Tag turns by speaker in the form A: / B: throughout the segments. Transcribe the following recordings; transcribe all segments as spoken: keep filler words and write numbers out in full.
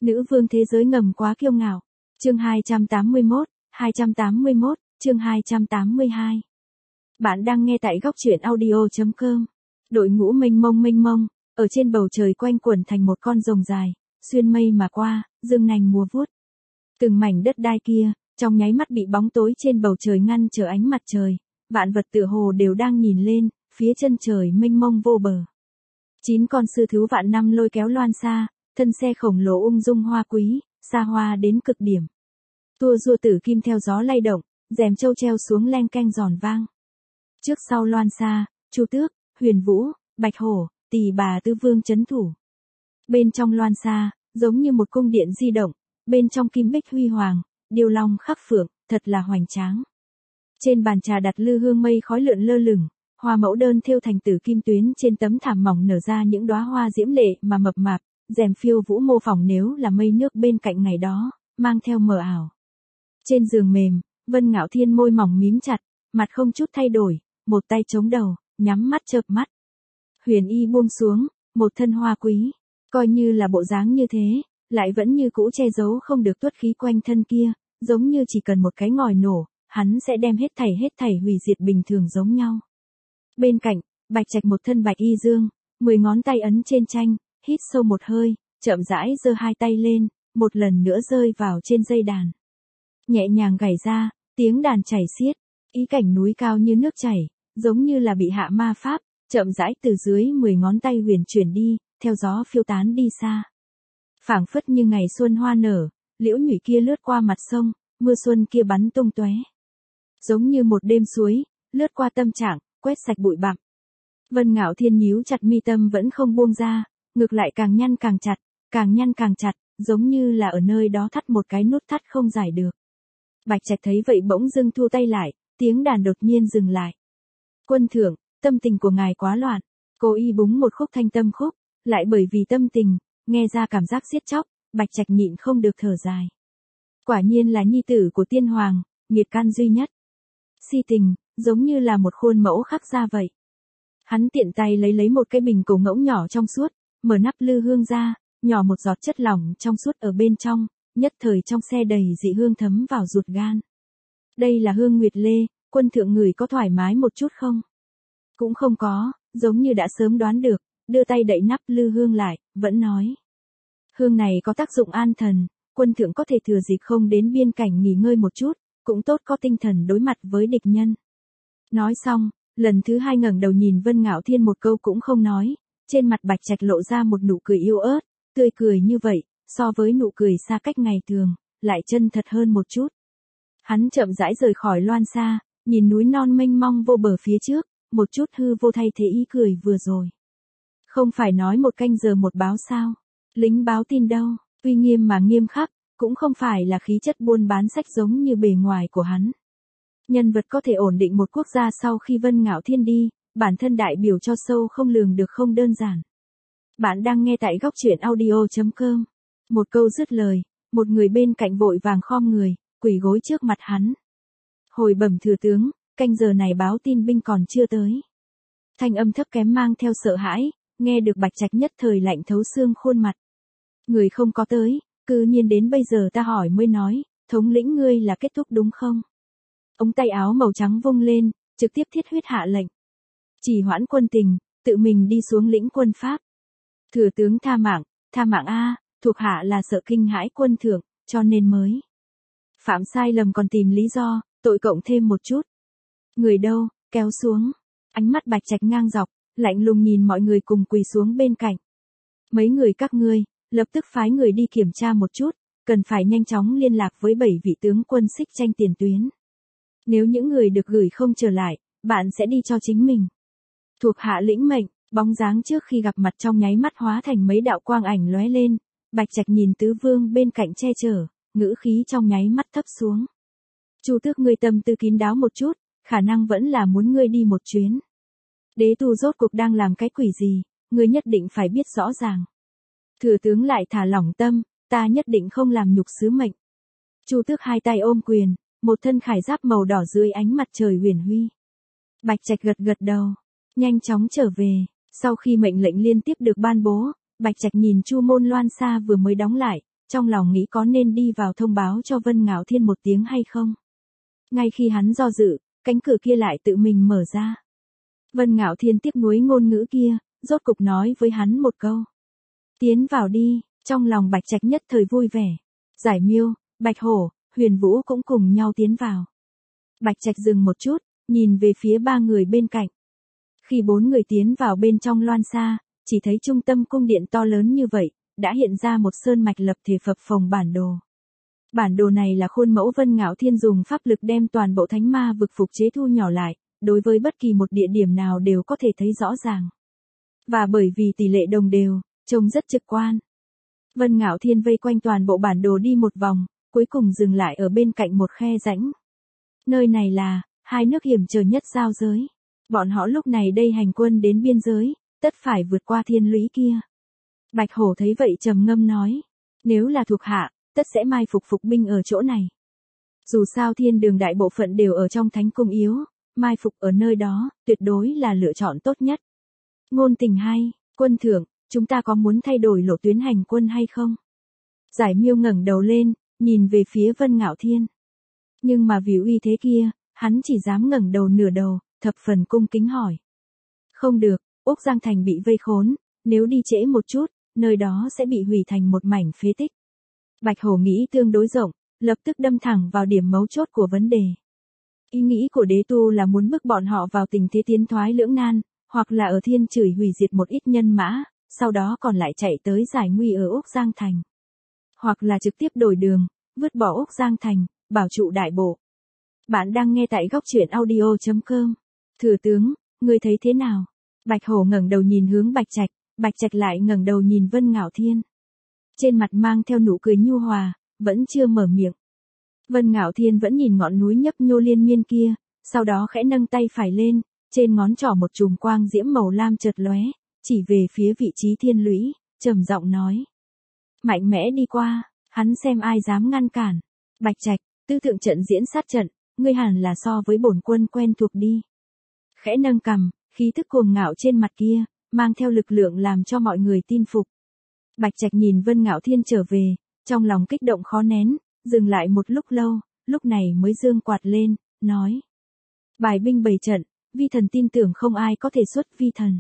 A: Nữ vương thế giới ngầm quá kiêu ngạo. Chương hai trăm tám mươi mốt, hai trăm tám mươi mốt, chương hai trăm tám mươi hai. Bạn đang nghe tại góc truyện audio chấm com. Đội ngũ mênh mông mênh mông, ở trên bầu trời quanh quẩn thành một con rồng dài, xuyên mây mà qua, dương nành múa vuốt. Từng mảnh đất đai kia, trong nháy mắt bị bóng tối trên bầu trời ngăn trở ánh mặt trời, vạn vật tựa hồ đều đang nhìn lên, phía chân trời mênh mông vô bờ. Chín con sư thú vạn năm lôi kéo loan xa, thân xe khổng lồ ung dung hoa quý, xa hoa đến cực điểm. Tua rua tử kim theo gió lay động, rèm châu treo xuống leng keng giòn vang. Trước sau loan xa, Chu Tước, Huyền Vũ, Bạch Hổ, Tỳ Bà Tư Vương trấn thủ. Bên trong loan xa, giống như một cung điện di động, bên trong kim bích huy hoàng, điêu long khắc phượng, thật là hoành tráng. Trên bàn trà đặt lư hương mây khói lượn lơ lửng, hoa mẫu đơn thêu thành tử kim tuyến trên tấm thảm mỏng nở ra những đóa hoa diễm lệ mà mập mạp, rèm phiêu vũ mô phỏng nếu là mây nước bên cạnh ngày đó, mang theo mờ ảo. Trên giường mềm, Vân Ngạo Thiên môi mỏng mím chặt, mặt không chút thay đổi, một tay chống đầu, nhắm mắt chợp mắt. Huyền y buông xuống, một thân hoa quý, coi như là bộ dáng như thế, lại vẫn như cũ che giấu không được tuất khí quanh thân kia, giống như chỉ cần một cái ngòi nổ, hắn sẽ đem hết thảy hết thảy hủy diệt bình thường giống nhau. Bên cạnh, Bạch Trạch một thân bạch y dương, mười ngón tay ấn trên tranh, hít sâu một hơi, chậm rãi giơ hai tay lên, một lần nữa rơi vào trên dây đàn. Nhẹ nhàng gảy ra, tiếng đàn chảy xiết, ý cảnh núi cao như nước chảy, giống như là bị hạ ma pháp, chậm rãi từ dưới mười ngón tay huyền chuyển đi, theo gió phiêu tán đi xa. Phảng phất như ngày xuân hoa nở, liễu nhụy kia lướt qua mặt sông, mưa xuân kia bắn tung tóe. Giống như một đêm suối, lướt qua tâm trạng, quét sạch bụi bặm. Vân Ngạo Thiên nhíu chặt mi tâm vẫn không buông ra, ngược lại càng nhăn càng chặt, càng nhăn càng chặt, giống như là ở nơi đó thắt một cái nút thắt không giải được. Bạch Trạch thấy vậy bỗng dưng thu tay lại, tiếng đàn đột nhiên dừng lại. Quân thượng, tâm tình của ngài quá loạn. Cô y búng một khúc thanh tâm khúc, lại bởi vì tâm tình, nghe ra cảm giác giết chóc, Bạch Trạch nhịn không được thở dài. Quả nhiên là nhi tử của tiên hoàng, nghiệt can duy nhất. Si tình, giống như là một khuôn mẫu khắc ra vậy. Hắn tiện tay lấy lấy một cái bình cổ ngỗng nhỏ trong suốt, mở nắp lư hương ra, nhỏ một giọt chất lỏng trong suốt ở bên trong, nhất thời trong xe đầy dị hương thấm vào ruột gan. Đây là hương nguyệt lê, quân thượng người có thoải mái một chút không? Cũng không có, giống như đã sớm đoán được, đưa tay đậy nắp lư hương lại, vẫn nói. Hương này có tác dụng an thần, quân thượng có thể thừa dịp không đến biên cảnh nghỉ ngơi một chút, cũng tốt có tinh thần đối mặt với địch nhân. Nói xong, lần thứ hai ngẩng đầu nhìn Vân Ngạo Thiên một câu cũng không nói, trên mặt Bạch Trạch lộ ra một nụ cười yếu ớt, tươi cười như vậy, so với nụ cười xa cách ngày thường, lại chân thật hơn một chút. Hắn chậm rãi rời khỏi loan xa, nhìn núi non mênh mông vô bờ phía trước, một chút hư vô thay thế ý cười vừa rồi. Không phải nói một canh giờ một báo sao? Lính báo tin đâu, uy nghiêm mà nghiêm khắc, cũng không phải là khí chất buôn bán sách giống như bề ngoài của hắn. Nhân vật có thể ổn định một quốc gia sau khi Vân Ngạo Thiên đi, bản thân đại biểu cho sâu không lường được không đơn giản. Bạn đang nghe tại góc truyện audio chấm com. Một câu dứt lời, một người bên cạnh vội vàng khom người, quỳ gối trước mặt hắn. Hồi bẩm thừa tướng, canh giờ này báo tin binh còn chưa tới. Thanh âm thấp kém mang theo sợ hãi, nghe được Bạch Trạch nhất thời lạnh thấu xương khuôn mặt. Người không có tới, cư nhiên đến bây giờ ta hỏi mới nói, thống lĩnh ngươi là kết thúc đúng không? Ống tay áo màu trắng vung lên, trực tiếp thiết huyết hạ lệnh. Chỉ hoãn quân tình, tự mình đi xuống lĩnh quân Pháp. Thừa tướng tha mạng, tha mạng a, thuộc hạ là sợ kinh hãi quân thượng, cho nên mới. Phạm sai lầm còn tìm lý do, tội cộng thêm một chút. Người đâu, kéo xuống. Ánh mắt Bạch Trạch ngang dọc, lạnh lùng nhìn mọi người cùng quỳ xuống bên cạnh. Mấy người các ngươi, lập tức phái người đi kiểm tra một chút, cần phải nhanh chóng liên lạc với bảy vị tướng quân xích tranh tiền tuyến. Nếu những người được gửi không trở lại, bạn sẽ đi cho chính mình. Thuộc hạ lĩnh mệnh, bóng dáng trước khi gặp mặt trong nháy mắt hóa thành mấy đạo quang ảnh lóe lên, Bạch Trạch nhìn tứ vương bên cạnh che chở, ngữ khí trong nháy mắt thấp xuống. Chu Tước ngươi tâm tư kín đáo một chút, khả năng vẫn là muốn ngươi đi một chuyến. Đế tu rốt cuộc đang làm cái quỷ gì, ngươi nhất định phải biết rõ ràng. Thừa tướng lại thả lỏng tâm, ta nhất định không làm nhục sứ mệnh. Chu Tước hai tay ôm quyền, một thân khải giáp màu đỏ dưới ánh mặt trời huyền huy. Bạch Trạch gật gật đầu, nhanh chóng trở về. Sau khi mệnh lệnh liên tiếp được ban bố, Bạch Trạch nhìn Chu môn loan xa vừa mới đóng lại, trong lòng nghĩ có nên đi vào thông báo cho Vân Ngạo Thiên một tiếng hay không. Ngay khi hắn do dự, cánh cửa kia lại tự mình mở ra. Vân Ngạo Thiên tiếc nuối ngôn ngữ kia, rốt cục nói với hắn một câu. Tiến vào đi, trong lòng Bạch Trạch nhất thời vui vẻ. Giải Miêu, Bạch Hổ, Huyền Vũ cũng cùng nhau tiến vào. Bạch Trạch dừng một chút, nhìn về phía ba người bên cạnh. Khi bốn người tiến vào bên trong loan xa, chỉ thấy trung tâm cung điện to lớn như vậy, đã hiện ra một sơn mạch lập thể phập phồng bản đồ. Bản đồ này là khuôn mẫu Vân Ngạo Thiên dùng pháp lực đem toàn bộ thánh ma vực phục chế thu nhỏ lại, đối với bất kỳ một địa điểm nào đều có thể thấy rõ ràng. Và bởi vì tỷ lệ đồng đều, trông rất trực quan. Vân Ngạo Thiên vây quanh toàn bộ bản đồ đi một vòng, cuối cùng dừng lại ở bên cạnh một khe rãnh. Nơi này là hai nước hiểm trở nhất giao giới. Bọn họ lúc này đây hành quân đến biên giới, tất phải vượt qua thiên lũy kia. Bạch Hổ thấy vậy trầm ngâm nói, nếu là thuộc hạ, tất sẽ mai phục phục binh ở chỗ này. Dù sao thiên đường đại bộ phận đều ở trong thánh cung yếu, mai phục ở nơi đó, tuyệt đối là lựa chọn tốt nhất. Ngôn tình hay, quân thượng, chúng ta có muốn thay đổi lộ tuyến hành quân hay không? Giải Miêu ngẩng đầu lên, nhìn về phía Vân Ngạo Thiên. Nhưng mà vì uy thế kia, hắn chỉ dám ngẩng đầu nửa đầu, thập phần cung kính hỏi. Không được, Úc Giang Thành bị vây khốn, nếu đi trễ một chút, nơi đó sẽ bị hủy thành một mảnh phế tích. Bạch Hổ nghĩ tương đối rộng, lập tức đâm thẳng vào điểm mấu chốt của vấn đề. Ý nghĩ của đế tu là muốn bức bọn họ vào tình thế tiến thoái lưỡng nan, hoặc là ở thiên chửi hủy diệt một ít nhân mã, sau đó còn lại chạy tới giải nguy ở Úc Giang Thành. Hoặc là trực tiếp đổi đường, vứt bỏ Úc Giang Thành, bảo trụ đại bộ. Bạn đang nghe tại góc truyện audio chấm com. Thừa tướng, ngươi thấy thế nào? Bạch Hổ ngẩng đầu nhìn hướng Bạch Trạch, Bạch Trạch lại ngẩng đầu nhìn Vân Ngạo Thiên. Trên mặt mang theo nụ cười nhu hòa, vẫn chưa mở miệng. Vân Ngạo Thiên vẫn nhìn ngọn núi nhấp nhô liên miên kia, sau đó khẽ nâng tay phải lên, trên ngón trỏ một chùm quang diễm màu lam chợt lóe, chỉ về phía vị trí thiên lũy, trầm giọng nói. Mạnh mẽ đi qua, hắn xem ai dám ngăn cản. Bạch Trạch, tư thượng trận diễn sát trận, ngươi hẳn là so với bổn quân quen thuộc đi. Khẽ nâng cằm, khí thức cuồng ngạo trên mặt kia, mang theo lực lượng làm cho mọi người tin phục. Bạch Trạch nhìn Vân Ngạo Thiên trở về, trong lòng kích động khó nén, dừng lại một lúc lâu, lúc này mới giương quạt lên, nói. Bài binh bày trận, vi thần tin tưởng không ai có thể xuất vi thần.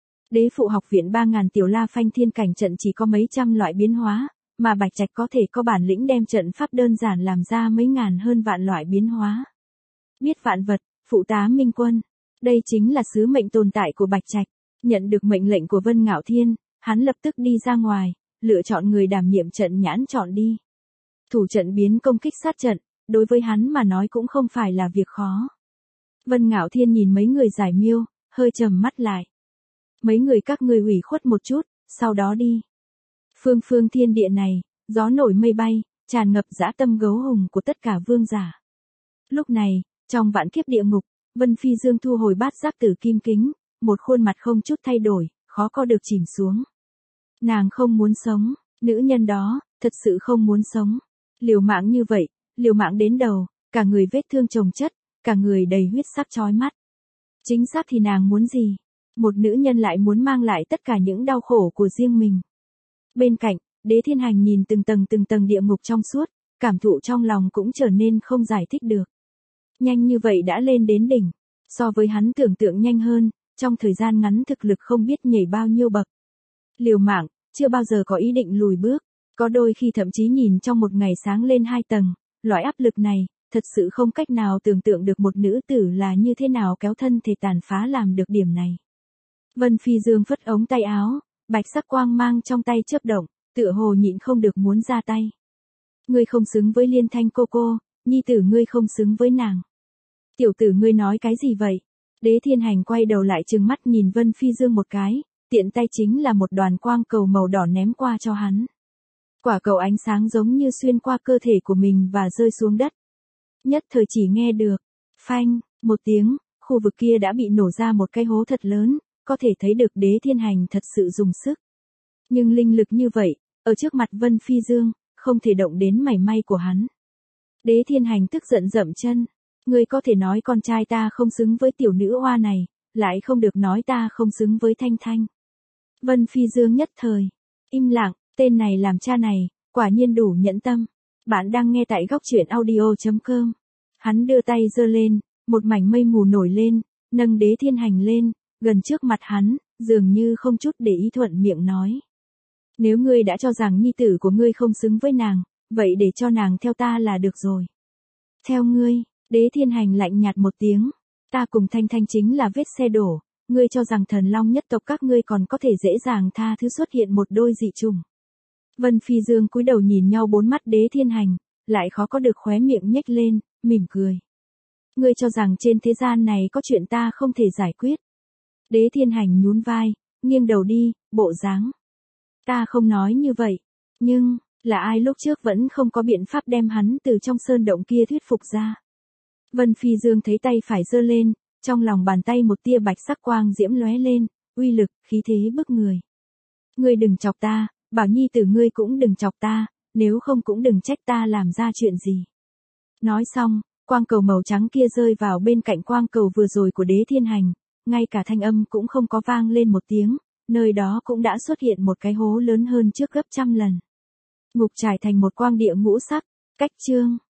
A: Đế phụ học viện ba ngàn tiểu la phanh thiên cảnh trận chỉ có mấy trăm loại biến hóa, mà Bạch Trạch có thể có bản lĩnh đem trận pháp đơn giản làm ra mấy ngàn hơn vạn loại biến hóa. Biết vạn vật, phụ tá minh quân. Đây chính là sứ mệnh tồn tại của Bạch Trạch. Nhận được mệnh lệnh của Vân Ngạo Thiên, hắn lập tức đi ra ngoài, lựa chọn người đảm nhiệm trận nhãn chọn đi. Thủ trận biến công kích sát trận, đối với hắn mà nói cũng không phải là việc khó. Vân Ngạo Thiên nhìn mấy người Giải Miêu, hơi trầm mắt lại. Mấy người các ngươi ủy khuất một chút, sau đó đi. Phương phương thiên địa này, gió nổi mây bay, tràn ngập dã tâm gấu hùng của tất cả vương giả. Lúc này, trong vạn kiếp địa ngục, Vân Phi Dương thu hồi bát giác tử kim kính, một khuôn mặt không chút thay đổi, khó có được chìm xuống. Nàng không muốn sống, nữ nhân đó, thật sự không muốn sống. Liều mạng như vậy, liều mạng đến đầu, cả người vết thương chồng chất, cả người đầy huyết sắc chói mắt. Chính xác thì nàng muốn gì? Một nữ nhân lại muốn mang lại tất cả những đau khổ của riêng mình. Bên cạnh, Đế Thiên Hành nhìn từng tầng từng tầng địa ngục trong suốt, cảm thụ trong lòng cũng trở nên không giải thích được. Nhanh như vậy đã lên đến đỉnh, so với hắn tưởng tượng nhanh hơn, trong thời gian ngắn thực lực không biết nhảy bao nhiêu bậc. Liều mạng, chưa bao giờ có ý định lùi bước, có đôi khi thậm chí nhìn trong một ngày sáng lên hai tầng, loại áp lực này, thật sự không cách nào tưởng tượng được một nữ tử là như thế nào kéo thân thể tàn phá làm được điểm này. Vân Phi Dương phất ống tay áo, bạch sắc quang mang trong tay chớp động, tựa hồ nhịn không được muốn ra tay. Ngươi không xứng với Liên Thanh cô cô, nhi tử ngươi không xứng với nàng. Tiểu tử ngươi nói cái gì vậy? Đế Thiên Hành quay đầu lại trừng mắt nhìn Vân Phi Dương một cái, tiện tay chính là một đoàn quang cầu màu đỏ ném qua cho hắn. Quả cầu ánh sáng giống như xuyên qua cơ thể của mình và rơi xuống đất. Nhất thời chỉ nghe được, phanh, một tiếng, khu vực kia đã bị nổ ra một cái hố thật lớn, có thể thấy được Đế Thiên Hành thật sự dùng sức. Nhưng linh lực như vậy, ở trước mặt Vân Phi Dương, không thể động đến mảy may của hắn. Đế Thiên Hành tức giận dậm chân, ngươi có thể nói con trai ta không xứng với tiểu nữ hoa này, lại không được nói ta không xứng với Thanh Thanh. Vân Phi Dương nhất thời, im lặng, tên này làm cha này, quả Quả nhiên đủ nhẫn tâm. Bạn đang nghe tại góc truyện audio chấm com. Hắn đưa tay giơ lên, một mảnh mây mù nổi lên, nâng Đế Thiên Hành lên, gần trước mặt hắn, dường như không chút để ý thuận miệng nói. Nếu ngươi đã cho rằng nhi tử của ngươi không xứng với nàng, vậy để cho nàng theo ta là được rồi. Theo ngươi, Đế Thiên Hành lạnh nhạt một tiếng. Ta cùng Thanh Thanh chính là vết xe đổ, ngươi cho rằng thần long nhất tộc các ngươi còn có thể dễ dàng tha thứ xuất hiện một đôi dị trùng. Vân Phi Dương cúi đầu nhìn nhau bốn mắt Đế Thiên Hành, lại khó có được khóe miệng nhếch lên, mỉm cười. Ngươi cho rằng trên thế gian này có chuyện ta không thể giải quyết. Đế Thiên Hành nhún vai, nghiêng đầu đi, bộ dáng. Ta không nói như vậy, nhưng, là ai lúc trước vẫn không có biện pháp đem hắn từ trong sơn động kia thuyết phục ra. Vân Phi Dương thấy tay phải giơ lên, trong lòng bàn tay một tia bạch sắc quang diễm lóe lên, uy lực, khí thế bức người. Ngươi đừng chọc ta, bảo nhi tử ngươi cũng đừng chọc ta, nếu không cũng đừng trách ta làm ra chuyện gì. Nói xong, quang cầu màu trắng kia rơi vào bên cạnh quang cầu vừa rồi của Đế Thiên Hành, ngay cả thanh âm cũng không có vang lên một tiếng, nơi đó cũng đã xuất hiện một cái hố lớn hơn trước gấp trăm lần. Ngục trải thành một quang địa ngũ sắc, cách chương.